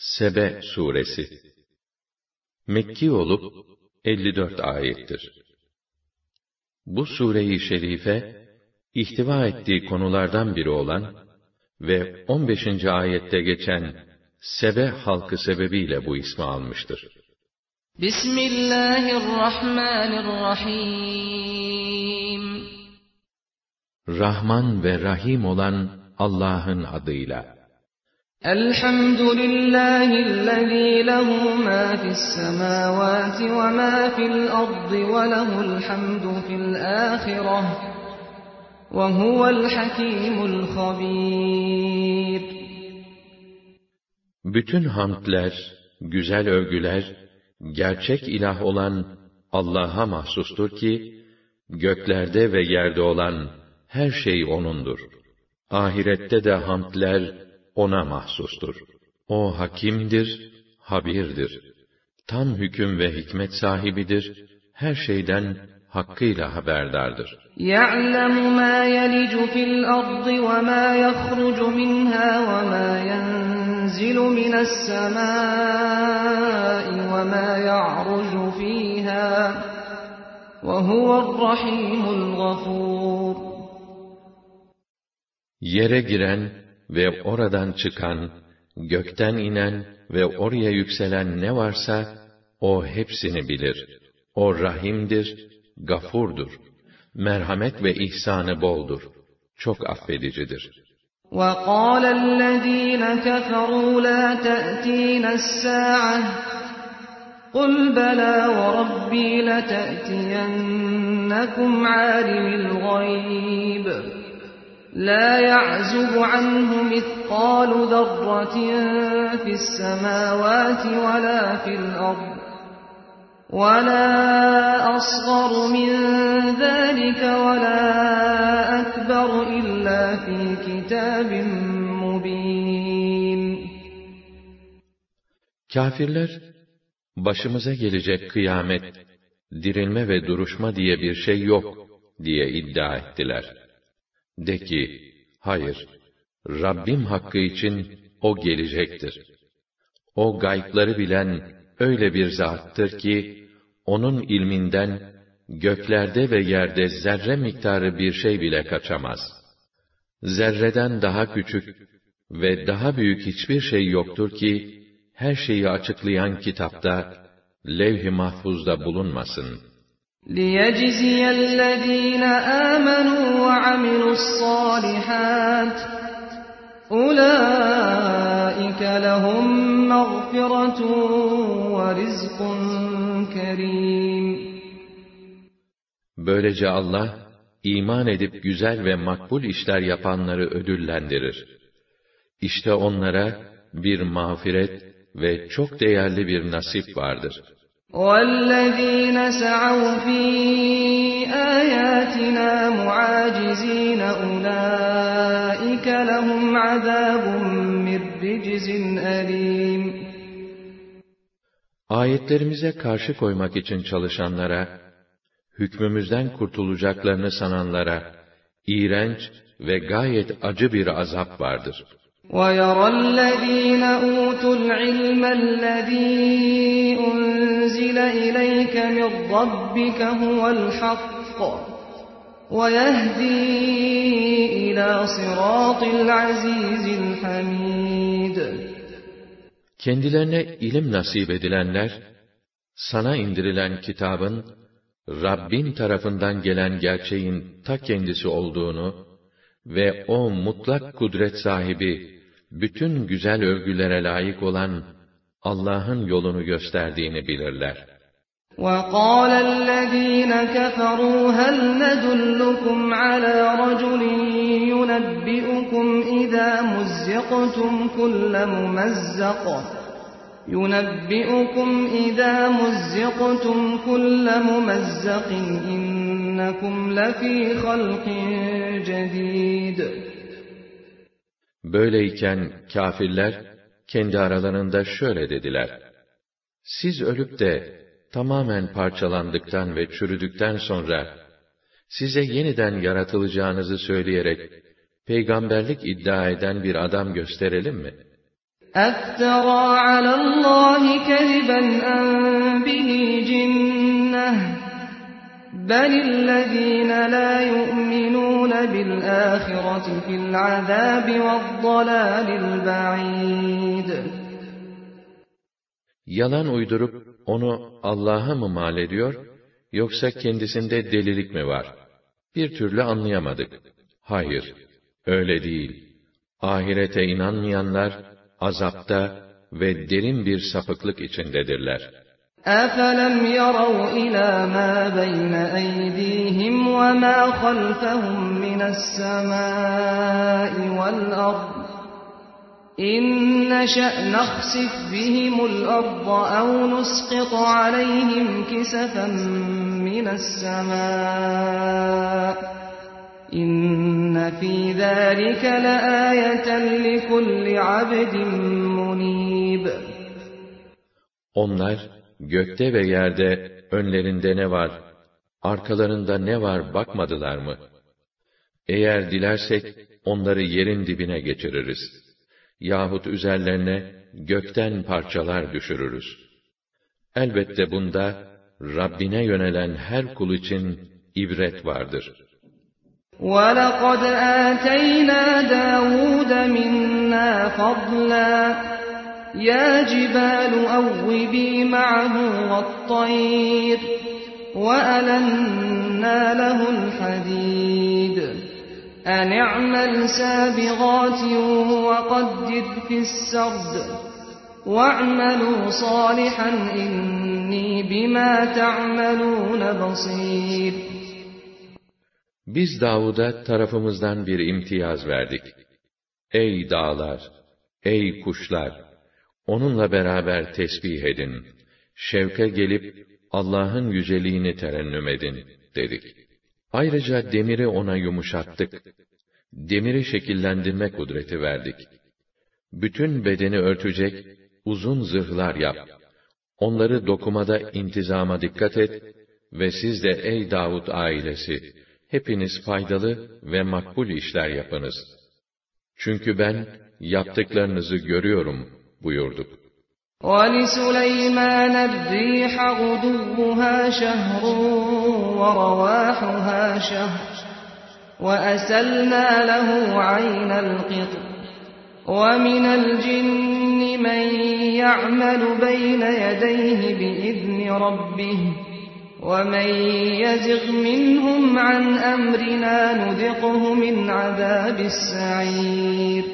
Sebe suresi Mekki olup 54 ayettir. Bu sure-i şerife ihtiva ettiği konulardan biri olan ve 15. ayette geçen Sebe halkı sebebiyle bu ismi almıştır. Bismillahirrahmanirrahim. Rahman ve Rahim olan Allah'ın adıyla. Elhamdülillahillezî lehu mâ fissemâvâti ve mâ fil ardı ve lehul hamdu fil âhireh ve huvel hakîmul habîr. Bütün hamdler, güzel övgüler, gerçek ilah olan Allah'a mahsustur ki, göklerde ve yerde olan her şey O'nundur. Ahirette de hamdler O'na mahsustur. O hakimdir, habirdir. Tam hüküm ve hikmet sahibidir, her şeyden hakkıyla haberdardır. يَعْلَمُ مَا يَلِجُ فِي الْأَرْضِ وَمَا يَخْرُجُ مِنْهَا وَمَا يَنْزِلُ مِنَ السَّمَاءِ وَمَا يَعْرُجُ فِيهَا وَهُوَ الرَّحِيمُ الْغَفُورُ. Yere giren ve oradan çıkan, gökten inen ve oraya yükselen ne varsa, O hepsini bilir. O rahimdir, gafurdur. Merhamet ve ihsanı boldur. Çok affedicidir. وَقَالَ الَّذ۪ينَ كَفَرُوا لَا تَأْتِينَ السَّاعَةُ قُلْ بَلَى وَرَبِّي لَتَأْتِيَنَّكُمْ عَالِمِ الْغَيْبِ لَا يَعْزُبُ عَنْهُ مِثْقَالُ ذَرَّةٍ فِي السَّمَاوَاتِ وَلَا فِي الْأَرْضِ وَلَا أَصْغَرُ مِنْ ذَلِكَ وَلَا أَكْبَرُ إِلَّا فِي كِتَابٍ مُبِينٍ. Kâfirler, başımıza gelecek kıyamet, dirilme ve duruşma diye bir şey yok diye iddia ettiler. De ki, hayır, Rabbim hakkı için O gelecektir. O gaybları bilen öyle bir zattır ki, O'nun ilminden göklerde ve yerde zerre miktarı bir şey bile kaçamaz. Zerreden daha küçük ve daha büyük hiçbir şey yoktur ki, her şeyi açıklayan kitapta, levh-i mahfuzda bulunmasın. لِيَجْزِيَ الَّذ۪ينَ آمَنُوا وَعَمِلُوا الصَّالِحَاتِ أُولَٰئِكَ لَهُمْ مَغْفِرَةٌ وَرِزْقٌ كَرِيمٌ. Böylece Allah, iman edip güzel ve makbul işler yapanları ödüllendirir. İşte onlara bir mağfiret ve çok değerli bir nasip vardır. وَالَّذ۪ينَ سَعَوْا ف۪ي آيَاتِنَا مُعَاجِز۪ينَ أُولَٰئِكَ لَهُمْ عَذَابٌ مِّن رِّجْزٍ أَلِيمٌ. Ayetlerimize karşı koymak için çalışanlara, hükmümüzden kurtulacaklarını sananlara, iğrenç ve gayet acı bir azap vardır. وَيَرَى الَّذ۪ينَ أُوتُوا الْعِلْمَ الَّذ۪ي أُنْزِلَ إِلَيْكَ مِنْ رَبِّكَ هُوَ الْحَقُّ وَيَهْدِي إِلَى صِرَاطِ الْعَز۪يزِ الْحَمِيدِ. Kendilerine ilim nasip edilenler, sana indirilen kitabın, Rabbin tarafından gelen gerçeğin ta kendisi olduğunu ve o mutlak kudret sahibi, bütün güzel övgülere layık olan Allah'ın yolunu gösterdiğini bilirler. وَقَالَ الَّذ۪ينَ كَفَرُوا هَلْ نَدُلُّكُمْ عَلَى رَجُلٍ يُنَبِّئُكُمْ إِذَا مُزِّقْتُمْ كُلَّ مُمَزَّقٍ إِنَّكُمْ لَفِي خَلْقٍ جَدِيدٍ. Böyleyken kâfirler kendi aralarında şöyle dediler: Siz ölüp de tamamen parçalandıktan ve çürüdükten sonra size yeniden yaratılacağınızı söyleyerek peygamberlik iddia eden bir adam gösterelim mi? اَفْتَرَى عَلَى اللّٰهِ كَذِبًا اَنْ بِهِ جِنَّةٌ بَلِ الَّذ۪ينَ لَا يُؤْمِنُونَ بِالْآخِرَةِ فِي الْعَذَابِ وَالضَّلَالِ الْبَعِيدِ. Yalan uydurup onu Allah'a mı mal ediyor, yoksa kendisinde delilik mi var? Bir türlü anlayamadık. Hayır, öyle değil. Ahirete inanmayanlar, azapta ve derin bir sapıklık içindedirler. أَفَلَمْ يَرَوْا إِلَى مَا بَيْنَ أَيْدِيهِمْ وَمَا خَلْفَهُمْ مِنَ السَّمَاءِ وَالْأَرْضِ إِنْ نَشَأْ نَخْسِفْ بِهِمُ الْأَرْضَ أَوْ نُسْقِطْ عَلَيْهِمْ كِسَفًا مِنَ السَّمَاءِ إِنَّ فِي ذَلِكَ لَآيَةً لِكُلِّ عَبْدٍ مُنِيبٍ. Onlar, gökte ve yerde önlerinde ne var, arkalarında ne var bakmadılar mı? Eğer dilersek onları yerin dibine geçiririz. Yahut üzerlerine gökten parçalar düşürürüz. Elbette bunda Rabbine yönelen her kul için ibret vardır. وَلَقَدْ آتَيْنَا دَاوُودَ مِنَّا فَضْلًا يَا جِبَالُ أَوِّبِي مَعَهُ وَالطَّيْرَ وَأَلَنَّا لَهُ الْحَدِيدَ أَنِ اعْمَلْ سَابِغَاتٍ وَقَدِّرْ فِي السَّرْدِ وَاعْمَلُوا صَالِحًا إِنِّي بِمَا تَعْمَلُونَ بَصِيرٌ. Biz Davud'a tarafımızdan bir imtiyaz verdik. Ey dağlar, ey kuşlar! Onunla beraber tesbih edin. Şevke gelip Allah'ın yüceliğini terennüm edin, dedik. Ayrıca demiri ona yumuşattık. Demiri şekillendirme kudreti verdik. Bütün bedeni örtecek uzun zırhlar yap. Onları dokumada intizama dikkat et ve siz de ey Davud ailesi, hepiniz faydalı ve makbul işler yapınız. Çünkü ben yaptıklarınızı görüyorum buyurduk. وَلِسُلَيْمَانَ الرِّيحَ غُدُوُّهَا شَهْرٌ وَرَوَاحُهَا شَهْرٌ وَأَسَلْنَا لَهُ عَيْنَ الْقِطْرِ وَمِنَ الْجِنِّ مَنْ يَعْمَلُ بَيْنَ يَدَيْهِ بِإِذْنِ رَبِّهِ وَمَنْ يَزِغْ مِنْهُمْ عَنْ أَمْرِنَا نُذِقْهُ مِنْ عَذَابِ السَّعِيرِ.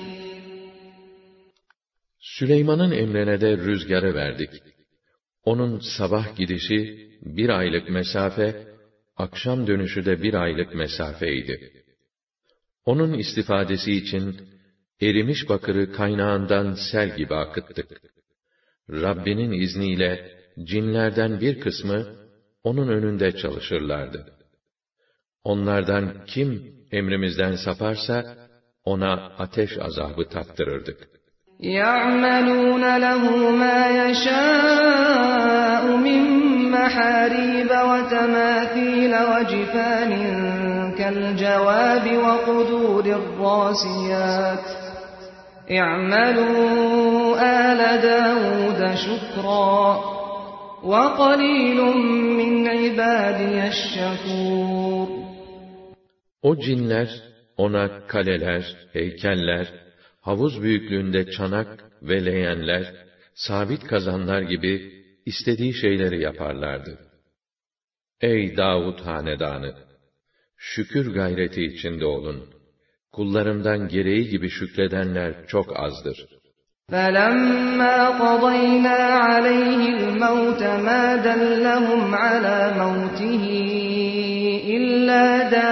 Süleyman'ın emrine de rüzgarı verdik. Onun sabah gidişi 1 aylık mesafe, akşam dönüşü de 1 aylık mesafeydi. Onun istifadesi için erimiş bakırı kaynağından sel gibi akıttık. Rabbinin izniyle cinlerden bir kısmı onun önünde çalışırlardı. Onlardan kim emrimizden saparsa ona ateş azabı tattırırdık. يَعْمَلُونَ لَهُ مَا يَشَاءُ مِنْ مَحَارِيبَ وَتَمَاثِيلَ وَجِفَانٍ كَالْجَوَابِ وَقُدُورِ الرَّاسِيَاتِ اعْمَلُوا آلَ دَاوُودَ شُكْرًا وَقَلِيلٌ مِّنْ عِبَادِيَ الشَّكُورِ. O cinler ona kaleler, heykeller, havuz büyüklüğünde çanak ve leğenler, sabit kazanlar gibi istediği şeyleri yaparlardı. Ey Davud hanedanı! Şükür gayreti içinde olun. Kullarımdan gereği gibi şükredenler çok azdır. فَلَمَّا قَضَيْنَا عَلَيْهِ الْمَوْتَ مَا دَلَّهُمْ عَلَى مَوْتِهِ إِلَّا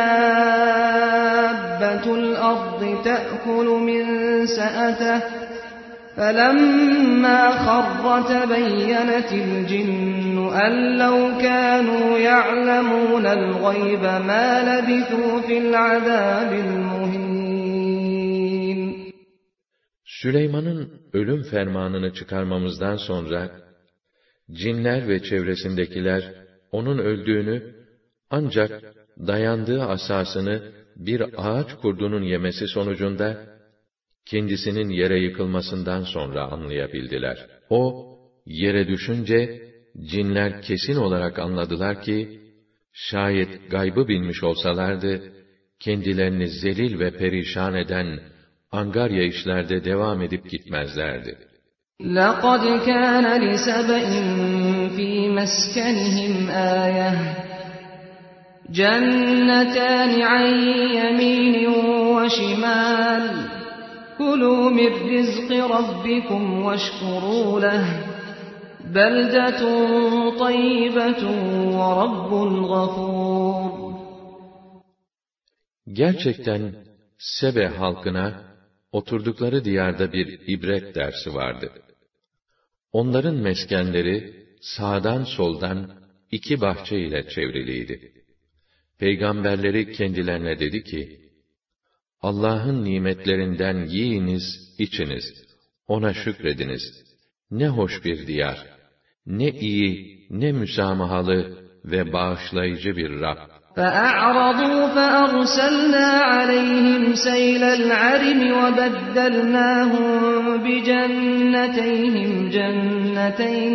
دَابَّةُ الْأَرْضِ تَأْكُلُ مِنْ سَأَتَهُ فَلَمَّا خَرَّ تَبَيَّنَتِ الْجِنُّ أَنْ لَوْ كَانُوا يَعْلَمُونَ الْغَيْبَ مَا لَبِثُوا فِي الْعَذَابِ الْمُهِينِ. Süleyman'ın ölüm fermanını çıkarmamızdan sonra, cinler ve çevresindekiler, onun öldüğünü, ancak dayandığı asasını bir ağaç kurdunun yemesi sonucunda, kendisinin yere yıkılmasından sonra anlayabildiler. O, yere düşünce, cinler kesin olarak anladılar ki, şayet gaybı bilmiş olsalardı, kendilerini zelil ve perişan eden angarya işlerde devam edip gitmezlerdi. لَقَدْ كَانَ لِسَبَإٍ فِي مَسْكَنِهِمْ آيَةٌ جَنَّتَانِ عَنْ يَمِينٍ وَشِمَالٍ كُلُوا مِنْ رِزْقِ رَبِّكُمْ وَاشْكُرُوا لَهُ بَلْدَةٌ طَيِّبَةٌ وَرَبٌّ غَفُورٌ. Gerçekten Sebe halkına oturdukları diyarda bir ibret dersi vardı. Onların meskenleri sağdan soldan 2 bahçe ile çevriliydi. Peygamberleri kendilerine dedi ki, Allah'ın nimetlerinden yiyiniz, içiniz, ona şükrediniz. Ne hoş bir diyar, ne iyi, ne müsamahalı ve bağışlayıcı bir Rab. فَأَعْرَضُوا فَأَرْسَلْنَا عَلَيْهِمْ سَيْلَ الْعَرِمِ وَبَدَّلْنَاهُمْ بِجَنَّتَيْهِمْ جَنَّتَيْنِ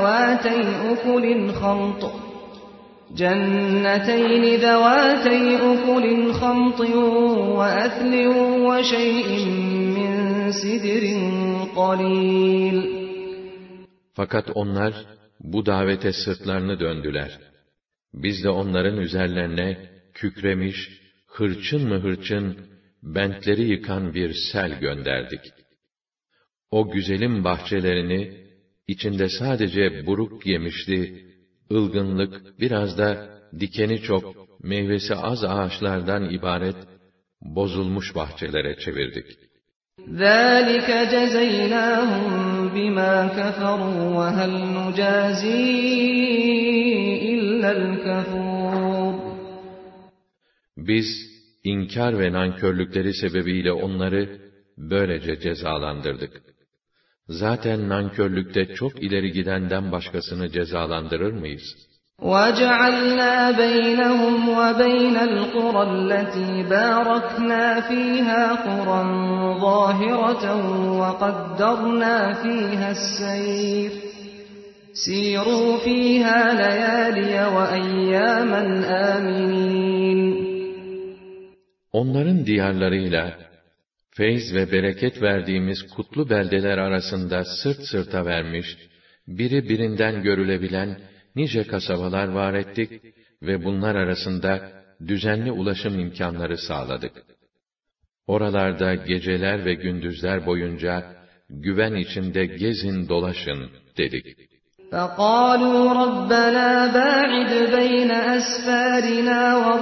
ذَوَاتَيْ أُكُلٍ خَمْطٍ وَأَثْلٍ وَشَيْءٍ مِّن سِدْرٍ قَلِيلٍ. Fakat onlar bu davete sırtlarını döndüler. Biz de onların üzerlerine kükremiş, hırçın mı hırçın, bentleri yıkan bir sel gönderdik. O güzelim bahçelerini, içinde sadece buruk yemişli, ılgınlık, biraz da dikeni çok, meyvesi az ağaçlardan ibaret, bozulmuş bahçelere çevirdik. ذَٰلِكَ جَزَيْنَاهُمْ بِمَا كَفَرُوا وَهَلْ نُجَازِي إِلَّا الْكَفُورَ. Biz, inkar ve nankörlükleri sebebiyle onları böylece cezalandırdık. Zaten nankörlükte çok ileri gidenden başkasını cezalandırır mıyız? وَجَعَلْنَا بَيْنَهُمْ وَبَيْنَ الْقُرَى الَّتِي بَارَكْنَا فِيهَا قُرًى ظَاهِرَةً وَقَدَّرْنَا فِيهَا السَّيْرَ سِيرُوا فِيهَا لَيَالِيَ وَأَيَّامًا آمِنِينَ. Onların diyarlarıyla, feyz ve bereket verdiğimiz kutlu beldeler arasında sırt sırta vermiş, biri birinden görülebilen nice kasabalar var ettik ve bunlar arasında düzenli ulaşım imkanları sağladık. Oralarda geceler ve gündüzler boyunca güven içinde gezin dolaşın dedik. فَقَالُوا رَبَّنَا بَاعِدْ بَيْنَ أَسْفَارِنَا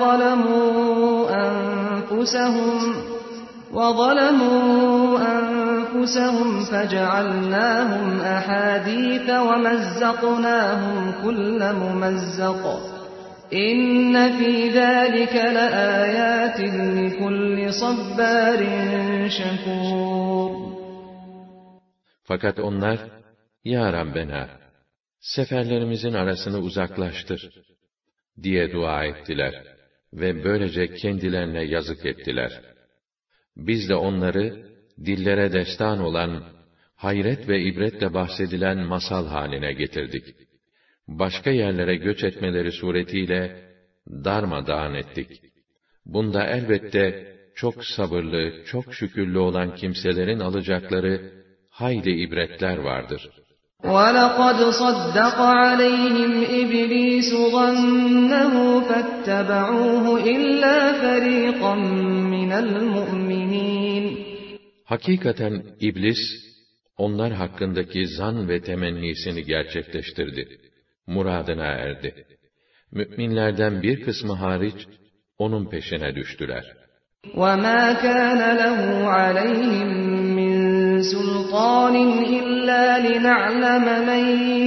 وَظَلَمُوا أَنفُسَهُمْ فَجَعَلْنَاهُمْ أَحَادِيثَ وَمَزَّقْنَاهُمْ كُلَّ مُمَزَّقٍ إِنَّ فِي ذَٰلِكَ لَآيَاتٍ لِكُلِّ صَبَّارٍ شَكُورٍ. Fakat onlar, Ya Rabbena, seferlerimizin arasını uzaklaştır diye dua ettiler ve böylece kendilerine yazık ettiler. Biz de onları, dillere destan olan, hayret ve ibretle bahsedilen masal haline getirdik. Başka yerlere göç etmeleri suretiyle darmadağın ettik. Bunda elbette çok sabırlı, çok şükürlü olan kimselerin alacakları hayli ibretler vardır. وَلَقَدْ صَدَّقَ عَلَيْهِمْ إِبْلِيسُ ظَنَّهُ فَاتَّبَعُوهُ إِلَّا فَرِيقًا مِّنَ الْمُؤْمِنِينَ. Hakikaten iblis, onlar hakkındaki zan ve temennisini gerçekleştirdi. Muradına erdi. Müminlerden bir kısmı hariç, onun peşine düştüler. وَمَا كَانَ لَهُ عَلَيْهِمْ مِنْ سُلْطَانٍ إِلَّا لِنَعْلَمَ مَنْ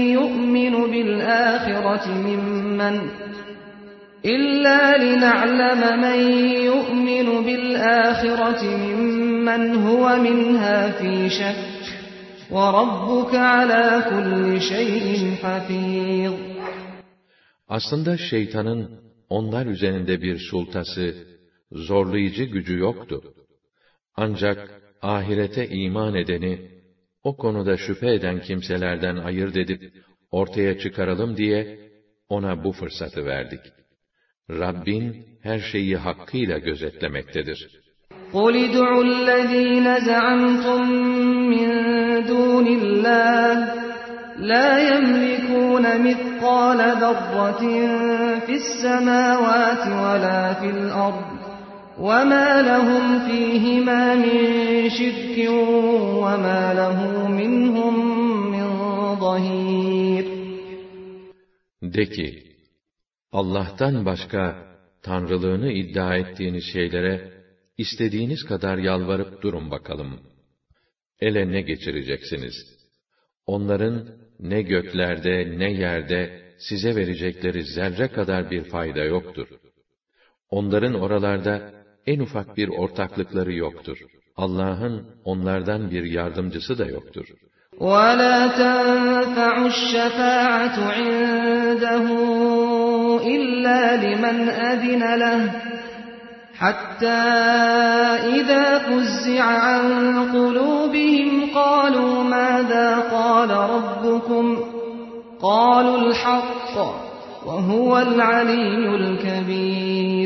يُؤْمِنُ بِالْآخِرَةِ مِمَّنْ هُوَ مِنْهَا فِي شَكٍّ وَرَبُّكَ عَلَى كُلِّ شَيْءٍ حَفِيظٌ. Aslında şeytanın onlar üzerinde bir sultası, zorlayıcı gücü yoktu. Ancak ahirete iman edeni, o konuda şüphe eden kimselerden ayırt edip, ortaya çıkaralım diye, ona bu fırsatı verdik. Rabbin, her şeyi hakkıyla gözetlemektedir. قُلِ ادْعُوا الَّذ۪ينَ زَعَمْتُمْ مِنْ دُونِ اللّٰهِ لَا يَمْلِكُونَ مِثْقَالَ ذَرَّةٍ فِي السَّمَاوَاتِ وَلَا فِي الْأَرْضِ وَمَا لَهُمْ فِيهِمَا مِنْ شِرْكٍ وَمَا لَهُ مِنْهُمْ مِنْ ظَهِيرٍ. De ki, Allah'tan başka tanrılığını iddia ettiğiniz şeylere istediğiniz kadar yalvarıp durun bakalım. Ele ne geçireceksiniz? Onların ne göklerde ne yerde size verecekleri zerre kadar bir fayda yoktur. Onların oralarda en ufak bir ortaklıkları yoktur. Allah'ın onlardan bir yardımcısı da yoktur. وَلَا تَنْفَعُ الشَّفَاعَةُ عِنْدَهُ إِلَّا لِمَنْ أَذِنَ لَهُ حَتَّى إِذَا فُزِّعَ عَنْ قُلُوبِهِمْ قَالُوا مَاذَا قَالَ رَبُّكُمْ قَالُوا الْحَقَّ وَهُوَ الْعَلِيُّ الْكَبِيرُ.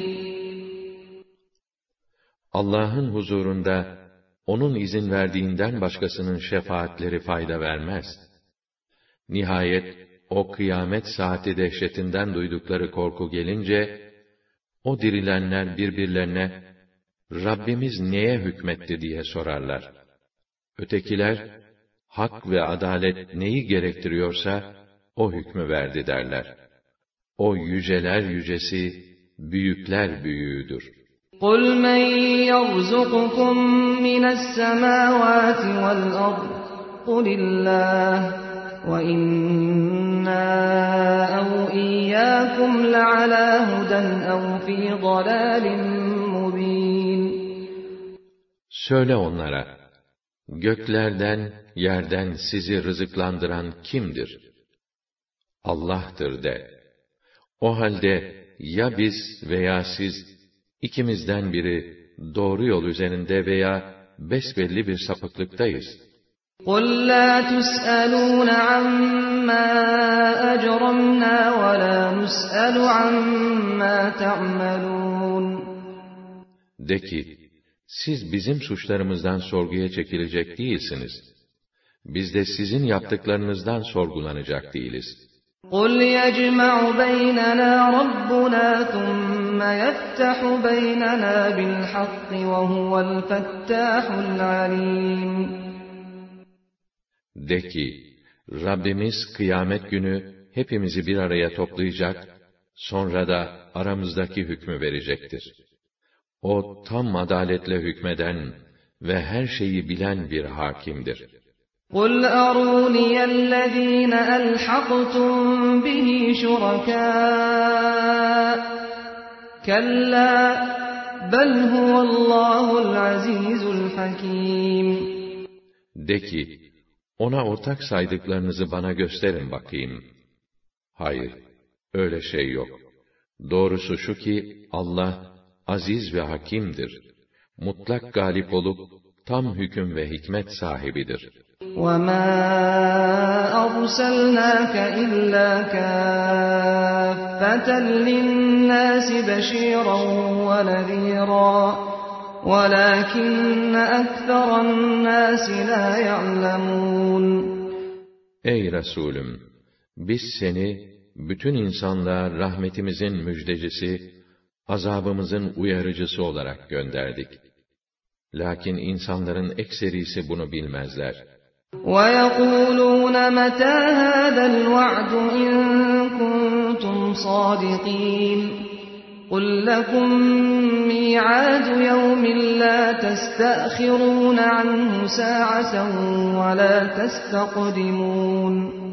Allah'ın huzurunda onun izin verdiğinden başkasının şefaatleri fayda vermez. Nihayet o kıyamet saati dehşetinden duydukları korku gelince, o dirilenler birbirlerine, Rabbimiz neye hükmetti diye sorarlar. Ötekiler, hak ve adalet neyi gerektiriyorsa, o hükmü verdi derler. O yüceler yücesi, büyükler büyüğüdür. قُلْ مَنْ يَرْزُقُكُمْ مِنَ السَّمَاوَاتِ وَالْأَرْضِ قُلِ اللّٰهُ وَإِنَّا أَوْ إِيَّاكُمْ لَعَلَى هُدًى أَوْ فِي ضَلَالٍ مُّبِينٍ. Söyle onlara, göklerden, yerden sizi rızıklandıran kimdir? Allah'tır de. O halde ya biz veya siz, İkimizden biri doğru yol üzerinde veya besbelli bir sapıklıktayız. قُلْ لَا تُسْأَلُونَ عَمَّا أَجْرَمْنَا وَلَا نُسْأَلُ عَمَّا تَعْمَلُونَ. De ki, siz bizim suçlarımızdan sorguya çekilecek değilsiniz. Biz de sizin yaptıklarınızdan sorgulanacak değiliz. قُلْ يَجْمَعُ بَيْنَنَا رَبُّنَا ثُمَّ يَفْتَحُ بَيْنَنَا بِالْحَقِّ وَهُوَ الْفَتَّاحُ الْعَلِيمُ. De ki, Rabbimiz kıyamet günü hepimizi bir araya toplayacak, sonra da aramızdaki hükmü verecektir. O tam adaletle hükmeden ve her şeyi bilen bir hakimdir. قُلْ أَرُونِيَ الَّذ۪ينَ أَلْحَقْتُمْ بِهِ شُرَكَاءَ كَلَّا بَلْ هُوَ اللّٰهُ الْعَز۪يزُ الْحَك۪يمُ. De ki, ona ortak saydıklarınızı bana gösterin bakayım. Hayır, öyle şey yok. Doğrusu şu ki, Allah, aziz ve hakimdir. Mutlak galip olup, tam hüküm ve hikmet sahibidir. وَمَا أَرْسَلْنَاكَ إِلَّا كَافَّةً لِلنَّاسِ بَشِيرًا وَنَذِيرًا وَلَكِنَّ أَكْثَرَ النَّاسِ لَا يَعْلَمُونَ. Ey Resulüm! Biz seni, bütün insanlığa rahmetimizin müjdecisi, azabımızın uyarıcısı olarak gönderdik. Lakin insanların ekserisi bunu bilmezler. وَيَقُولُونَ مَتَى هَذَا الْوَعْدُ إِن كُنتُمْ صَادِقِينَ قُلْ لَكُمْ مِيعَادُ يَوْمٍ لَا تَسْتَأْخِرُونَ عَنْهُ سَاعَةً وَلَا تَسْتَقْدِمُونَ.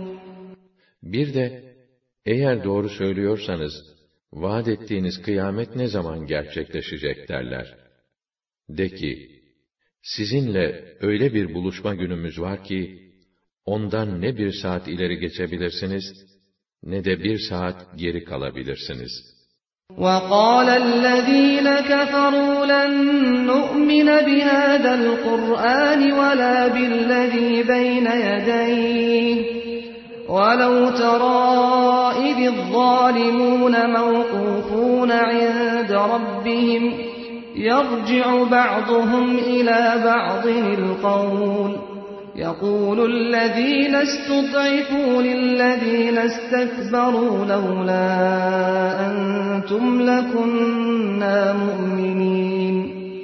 Bir de, eğer doğru söylüyorsanız, vaat ettiğiniz kıyamet ne zaman gerçekleşecek derler. De ki, sizinle öyle bir buluşma günümüz var ki, ondan ne bir saat ileri geçebilirsiniz, ne de bir saat geri kalabilirsiniz. وَقَالَ الَّذِينَ كَفَرُوا لَن نُّؤْمِنَ بِهَذَا الْقُرْآنِ وَلَا بِالَّذِي بَيْنَ يَدَيْهِ وَلَوْ تَرَىٰ إِذِ الظَّالِمُونَ مَوْقُوفُونَ عِندَ رَبِّهِمْ يَرْجِعُ بَعْضُهُمْ إِلَىٰ بَعْضٍ الْقَوْلَ يَقُولُ الَّذِينَ اسْتُضْعِفُوا لِلَّذِينَ اسْتَكْبَرُوا لَوْلَا أَنتُمْ لَكُنَّا مُؤْمِنِينَ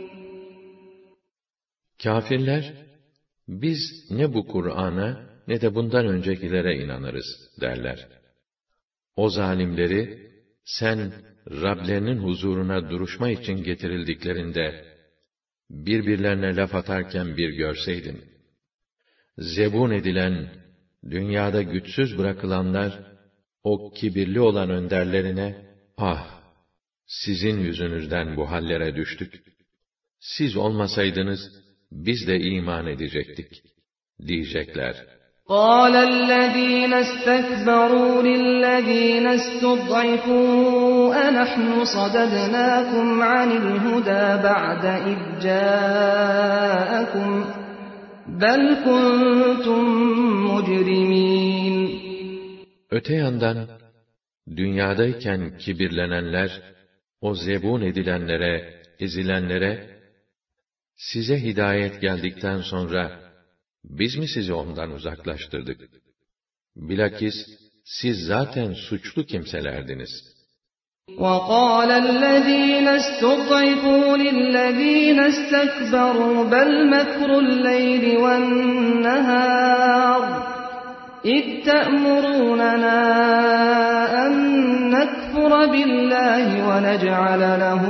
Kafirler, biz ne bu Kur'an'a ne de bundan öncekilere inanırız derler. O zalimleri, sen Rablerinin huzuruna duruşma için getirildiklerinde, birbirlerine laf atarken bir görseydin. Zebun edilen, dünyada güçsüz bırakılanlar, o kibirli olan önderlerine, ah! Sizin yüzünüzden bu hallere düştük. Siz olmasaydınız, biz de iman edecektik, diyecekler. قَالَ الَّذِينَ اسْتَكْبَرُوا لِلَّذِينَ اسْتُضْعِفُوا أَنَحْنُ صَدَدْنَاكُمْ عَنِ الْهُدَى بَعْدَ إِذْ جَاءَكُمْ بَلْ كُنْتُمْ مُجْرِمِينَ Öte yandan, dünyadayken kibirlenenler, o zebun edilenlere, ezilenlere, size hidayet geldikten sonra, biz mi sizi ondan uzaklaştırdık? Bilakis, siz zaten suçlu kimselerdiniz. وَقَالَ الَّذِينَ اسْتُضْعِفُوا لِلَّذِينَ اسْتَكْبَرُوا بَلْ مَكْرُ اللَّيْلِ وَالنَّهَارِ إِذْ تَأْمُرُونَنَا أَن نَّكْفُرَ بِاللَّهِ وَنَجْعَلَ لَهُ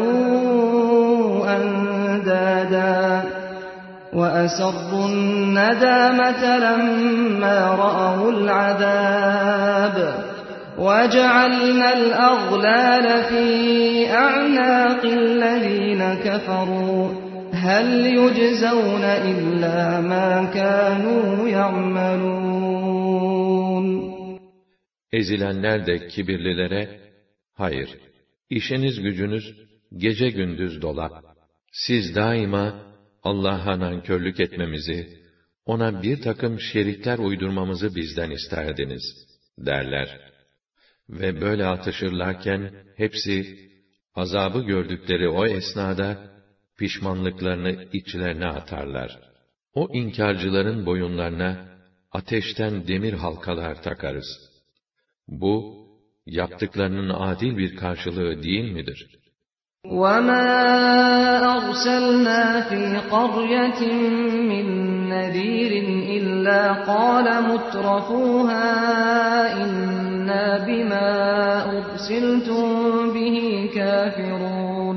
أَندَادًا وَأَسَرُّوا النَّدَامَةَ لَمَّا رَأَوُا الْعَذَابَ وَجَعَلْنَا الْأَغْلَالَ فِي أَعْنَاقِ الَّذِينَ كَفَرُوا هَلْ يُجْزَوْنَ إِلَّا مَا كَانُوا يَعْمَلُونَ Ezilenler de kibirlilere, hayır, işiniz gücünüz gece gündüz dolap. Siz daima Allah'a nankörlük etmemizi, ona bir takım şerikler uydurmamızı bizden isterdiniz, derler. Ve böyle atışırlarken, hepsi, azabı gördükleri o esnada, pişmanlıklarını içlerine atarlar. O inkarcıların boyunlarına, ateşten demir halkalar takarız. Bu, yaptıklarının adil bir karşılığı değil midir? وَمَا أَرْسَلْنَا فِي قَرْيَةٍ مِّن نَّذِيرٍ إِلَّا قَالَ مُتْرَفُوهَا إِنَّا بِمَا أُرْسِلْتُم بِهِ كَافِرُونَ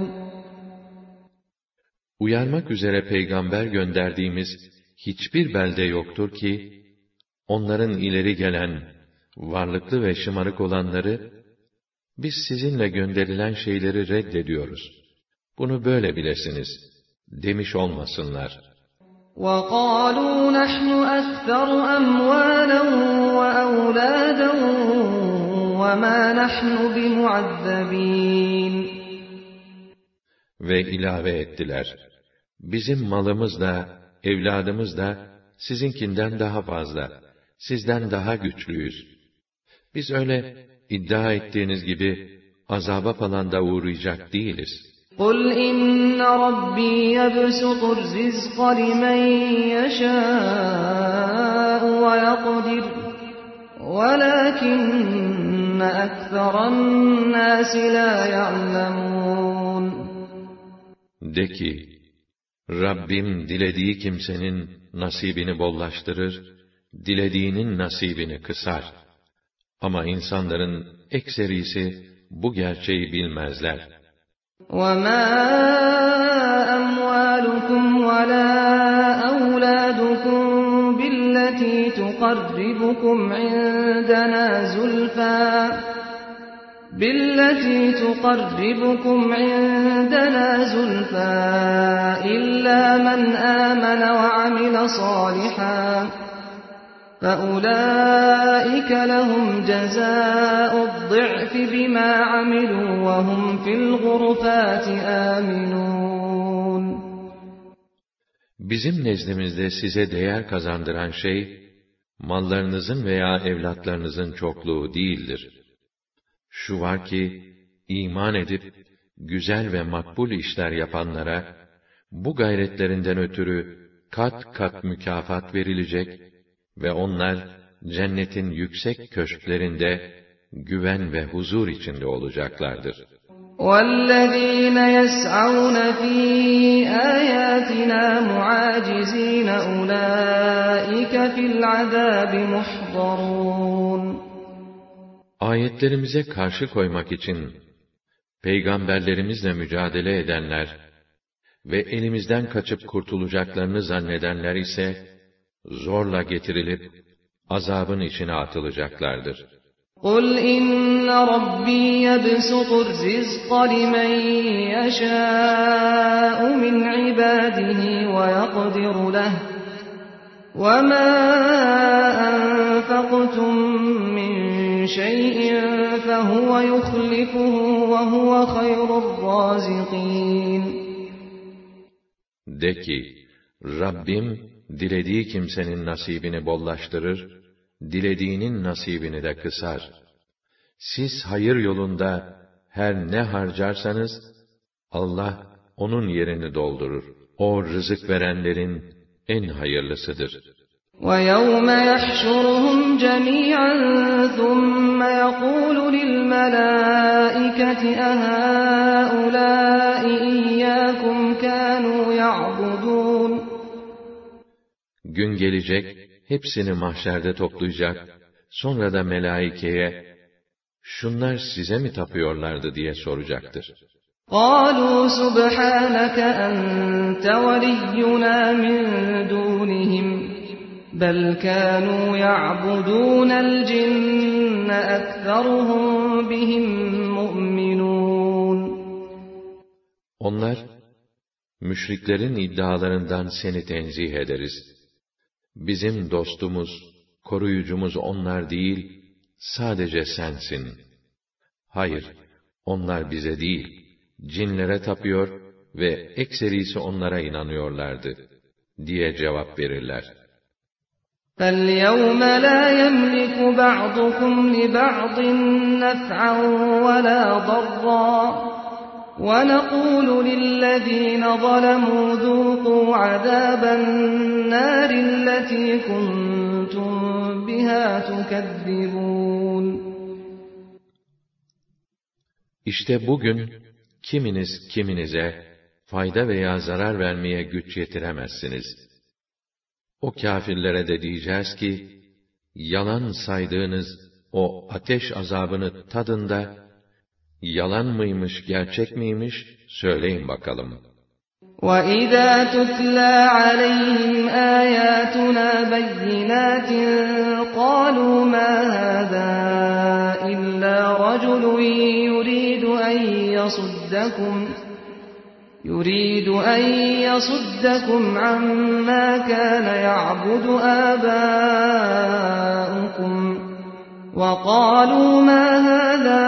Uyarmak üzere peygamber gönderdiğimiz hiçbir belde yoktur ki, onların ileri gelen, varlıklı ve şımarık olanları, biz sizinle gönderilen şeyleri reddediyoruz. Bunu böyle bilesiniz, demiş olmasınlar. وَقَالُوا نَحْنُ أَكْثَرُ أَمْوَالًا وَأَوْلَادًا وَمَا نَحْنُ بِمُعَذَّبِينَ Ve ilave ettiler, bizim malımız da, evladımız da, sizinkinden daha fazla, sizden daha güçlüyüz. Biz öyle, iddia ettiğiniz gibi, azaba falan da uğrayacak değiliz. قُلْ إِنَّ رَبِّي يَبْسُطُ الرِّزْقَ لِمَن يَشَاءُ وَيَقْدِرُ وَلَكِنَّ أَكْثَرَ النَّاسِ لَا يَعْلَمُونَ De ki, Rabbim dilediği kimsenin nasibini bollaştırır, dilediğinin nasibini kısar. Ama insanların ekserisi bu gerçeği bilmezler. وَمَا أَمْوَالُكُمْ وَلَا أَوْلَادُكُمْ بِالَّتِي تُقَرِّبُكُمْ عِندَنَا زُلْفَىٰ إِلَّا مَنْ آمَنَ وَعَمِلَ صَالِحًا فَأُولَٰئِكَ لَهُمْ جَزَاءُ الضِّعْفِ بِمَا عَمِلُوا وَهُمْ فِي الْغُرُفَاتِ آمِنُونَ. Bizim nezdimizde size değer kazandıran şey, mallarınızın veya evlatlarınızın çokluğu değildir. Şu var ki, iman edip, güzel ve makbul işler yapanlara, bu gayretlerinden ötürü kat kat mükafat verilecek ve onlar, cennetin yüksek köşklerinde, güven ve huzur içinde olacaklardır. وَالَّذ۪ينَ يَسْعَوْنَ ف۪ي آيَاتِنَا مُعَاجِز۪ينَ اُولَٰئِكَ فِي الْعَذَابِ مُحْضَرُونَ. Ayetlerimize karşı koymak için, peygamberlerimizle mücadele edenler ve elimizden kaçıp kurtulacaklarını zannedenler ise, zorla getirilip, azabın içine atılacaklardır. قُلْ إِنَّ رَبِّي يَبْسُطُ الرِّزْقَ لِمَنْ يَشَاءُ مِنْ عِبَادِهِ وَيَقْدِرُ لَهُ وَمَا أَنفَقْتُمْ مِنْ شَيْءٍ فَهُوَ يُخْلِفُهُ وَهُوَ خَيْرُ الرَّازِقِينَ. De ki, Rabbim, dilediği kimsenin nasibini bollaştırır, dilediğinin nasibini de kısar. Siz hayır yolunda her ne harcarsanız, Allah onun yerini doldurur. O rızık verenlerin en hayırlısıdır. وَيَوْمَ يَحْشُرُهُمْ جَمِيعًا ثُمَّ يَقُولُ لِلْمَلَائِكَةِ أَهَٰؤُلَاءِ إِيَّاكُمْ كَانُوا يَعْبُدُونَ. Gün gelecek, hepsini mahşerde toplayacak, sonra da melaikeye, şunlar size mi tapıyorlardı diye soracaktır. قَالُوا سُبْحَانَكَ أَنْتَ وَلِيُّنَا مِنْ دُونِهِمْ بَلْ كَانُوا يَعْبُدُونَ الْجِنَّ أَكْثَرُهُمْ بِهِمْ مُؤْمِنُونَ. Onlar, müşriklerin iddialarından seni tenzih ederiz. Bizim dostumuz, koruyucumuz onlar değil, sadece sensin. Hayır, onlar bize değil, cinlere tapıyor ve ekserisi onlara inanıyorlardı, diye cevap verirler. فَالْيَوْمَ لَا يَمْلِكُ بَعْضُكُمْ لِبَعْضٍ نَفْعًا وَلَا ضَرًّا وَنَقُولُ لِلَّذ۪ينَ ظَلَمُوا ذُوقُوا عَذَابَ النَّارِ الَّتِي كُنْتُمْ بِهَا تُكَذِّبُونَ. İşte bugün, kiminiz kiminize fayda veya zarar vermeye güç yetiremezsiniz. O kâfirlere de diyeceğiz ki, yalan saydığınız o ateş azabını tadın da, yalan mıymış, gerçek miymiş, söyleyin bakalım. وَإِذَا تُتْلَى عَلَيْهِمْ آيَاتُنَا بَيِّنَاتٍ قَالُوا مَا هَذَا إِلَّا رَجُلٌ يُرِيدُ أَنْ يَصُدَّكُمْ عَمَّا كَانَ يَعْبُدُ آبَاؤُكُمْ وَقَالُوا مَا هَذَا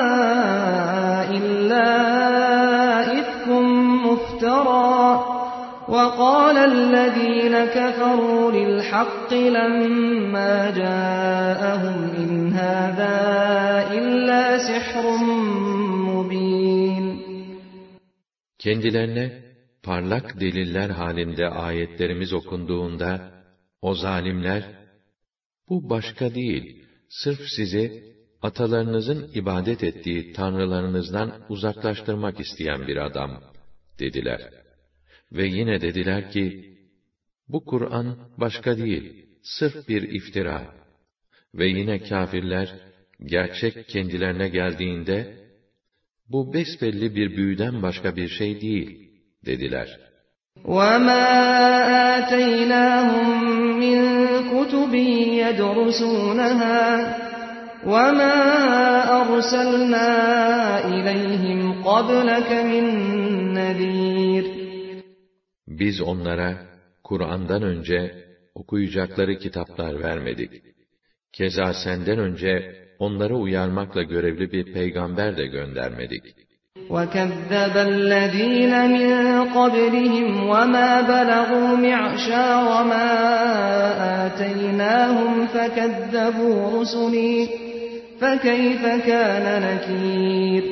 إِلَّا إِفْكٌ مُفْتَرًى وَقَالَ الَّذِينَ كَفَرُوا لِلْحَقِّ لَمَّا جَاءَهُمْ إِنْ هَذَا إِلَّا سِحْرٌ مُبِينٌ. Kendilerine parlak deliller halinde ayetlerimiz okunduğunda, o zalimler, bu başka değil, sırf sizi, atalarınızın ibadet ettiği tanrılarınızdan uzaklaştırmak isteyen bir adam, dediler. Ve yine dediler ki, bu Kur'an başka değil, sırf bir iftira. Ve yine kâfirler, gerçek kendilerine geldiğinde, bu besbelli bir büyüden başka bir şey değil, dediler. وَمَا آتَيْنَاهُمْ مِنْ كُتُبٍ يَدْرُسُونَهَا وَمَا أَرْسَلْنَا إِلَيْهِمْ قَبْلَكَ مِنْ نَذِيرٍ. Biz onlara, Kur'an'dan önce, okuyacakları kitaplar vermedik. Keza senden önce onları uyarmakla görevli bir peygamber de göndermedik. وَكَذَّبَ الَّذ۪ينَ مِنْ قَبْلِهِمْ وَمَا بَلَغُوا مِعْشَارَ مَا آتَيْنَاهُمْ فَكَذَّبُوا رُسُلِي فَكَيْفَ كَانَ نَكِيرٌ.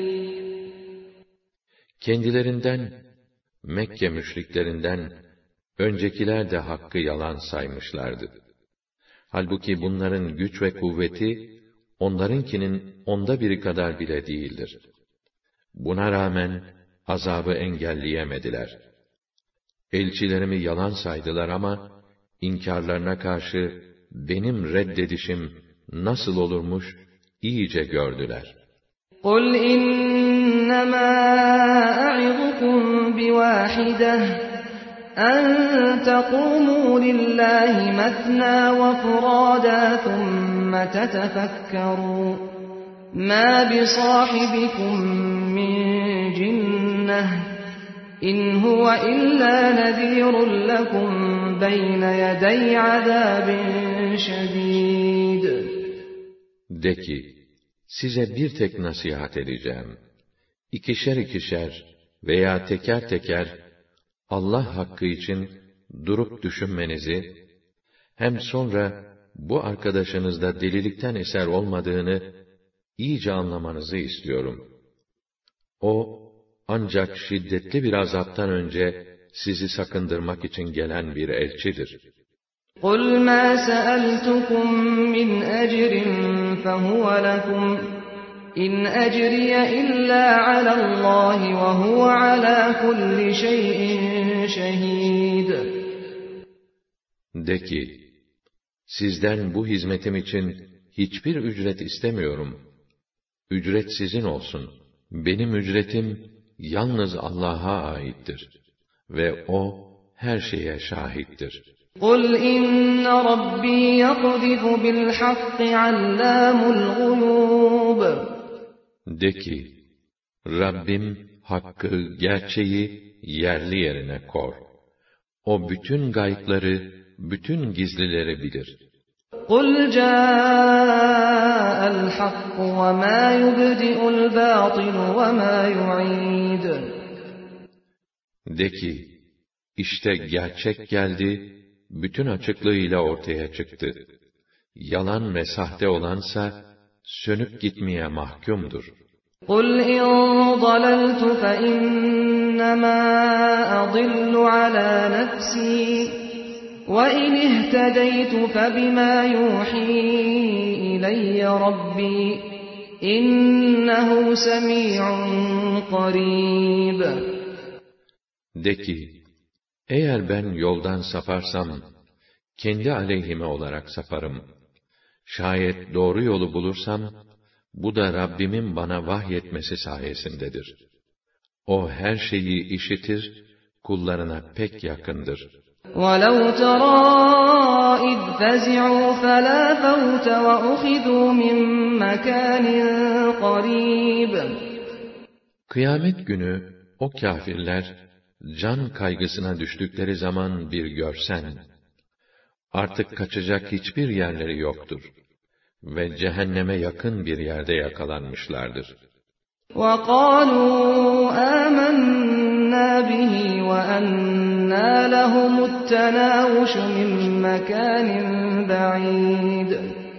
Kendilerinden, Mekke müşriklerinden öncekiler de hakkı yalan saymışlardı. Halbuki bunların güç ve kuvveti onlarınkinin 1/10 kadar bile değildir. Buna rağmen azabı engelleyemediler. Elçilerimi yalan saydılar ama inkarlarına karşı benim reddedişim nasıl olurmuş iyice gördüler. قُلْ إِنَّمَا أَعِظُكُمْ بِوَاحِدَةٍ أَن تَقُومُوا لِلَّهِ مَثْنَى وَفُرَادَى ثُمَّ تَتَفَكَّرُوا مَا بِصَاحِبِكُم مِّن جِنَّةٍ إِنْ هُوَ إِلَّا نَذِيرٌ لَكُمْ بَيْنَ يَدَيْ عَذَابٍ شَدِيدٍ. De ki, size bir tek nasihat edeceğim. İkişer veya teker Allah hakkı için durup düşünmenizi, hem sonra bu arkadaşınızda delilikten eser olmadığını iyice anlamanızı istiyorum. O, ancak şiddetli bir azaptan önce sizi sakındırmak için gelen bir elçidir. قُلْ مَا سَأَلْتُكُم مِّنْ أَجْرٍ فَهُوَ لَكُمْ إِنْ أَجْرِيَ إِلَّا عَلَى اللّٰهِ وَهُوَ عَلَى كُلِّ شَيْءٍ شَهِيدٌ. De ki, sizden bu hizmetim için hiçbir ücret istemiyorum. Ücret sizin olsun. Benim ücretim yalnız Allah'a aittir. Ve O her şeye şahittir. قُلْ إِنَّ رَبِّي يَقْذِفُ بِالْحَقِّ عَلَّامُ الْغُيُوبِ. De ki, Rabbim hakkı, gerçeği yerli yerine kor. O bütün gaybları, bütün gizlileri bilir. قُلْ جَاءَ الْحَقُّ وَمَا يُبْدِئُ الْبَاطِلُ وَمَا يُعِيدُ. De ki, işte gerçek geldi, bütün açıklığıyla ortaya çıktı. Yalan ve sahte olansa, sönüp gitmeye mahkumdur. قُلْ إِنْ ضَلَلْتُ فَإِنَّمَا أَضِلُّ عَلَى نَفْسِي وَإِنِ اهْتَدَيْتُ فَبِمَا يُوحِي إِلَيَّ رَبِّي إِنَّهُ سَمِيعٌ قَرِيبٌ. De ki, eğer ben yoldan saparsam, kendi aleyhime olarak saparım. Şayet doğru yolu bulursam, bu da Rabbimin bana vahyetmesi sayesindedir. O her şeyi işitir, kullarına pek yakındır. وَلَوْ تَرَىٰ إِذْ فَزِعُوا فَلَا فَوْتَ وَأُخِذُوا مِنْ مَكَانٍ قَرِيبٍ. Kıyamet günü o kâfirler can kaygısına düştükleri zaman bir görsen, artık kaçacak hiçbir yerleri yoktur ve cehenneme yakın bir yerde yakalanmışlardır. وَقَالُوا آمَنَّا بِهِ وَأَنَّى لَهُمُ التَّنَاوُشُ مِنْ مَكَانٍ بَعِيدٍ.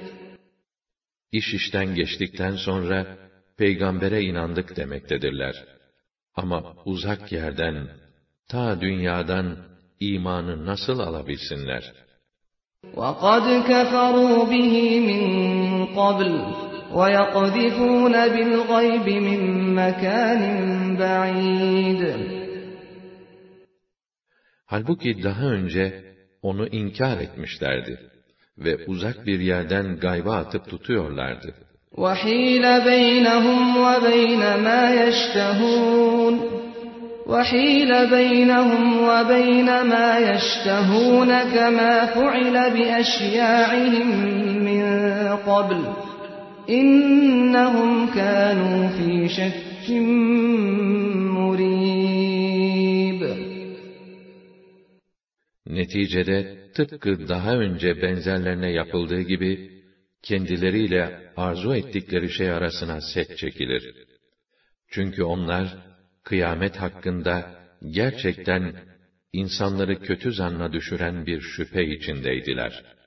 İş işten geçtikten sonra peygambere inandık demektedirler. Ama uzak yerden, ta dünyadan imanı nasıl alabilsinler? وَقَدْ كَفَرُوا بِهِ مِنْ قَبْلُ وَيَقْذِفُونَ بِالْغَيْبِ مِنْ مَكَانٍ بَعِيدٍ. Halbuki daha önce onu inkar etmişlerdi ve uzak bir yerden gayba atıp tutuyorlardı. وَحِيلَ بَيْنَهُمْ وَبَيْنَ مَا يَشْتَهُونَ وَحِيلَ بَيْنَهُمْ وَبَيْنَ مَا يَشْتَهُونَ كَمَا فُعِلَ بِأَشْيَاعِهِمْ مِنْ قَبْلُ إِنَّهُمْ كَانُوا فِي شَكٍّ مُرِيبٍ. Neticede tıpkı daha önce benzerlerine yapıldığı gibi, kendileriyle arzu ettikleri şey arasına set çekilir. Çünkü onlar, kıyamet hakkında gerçekten insanları kötü zanna düşüren bir şüphe içindeydiler.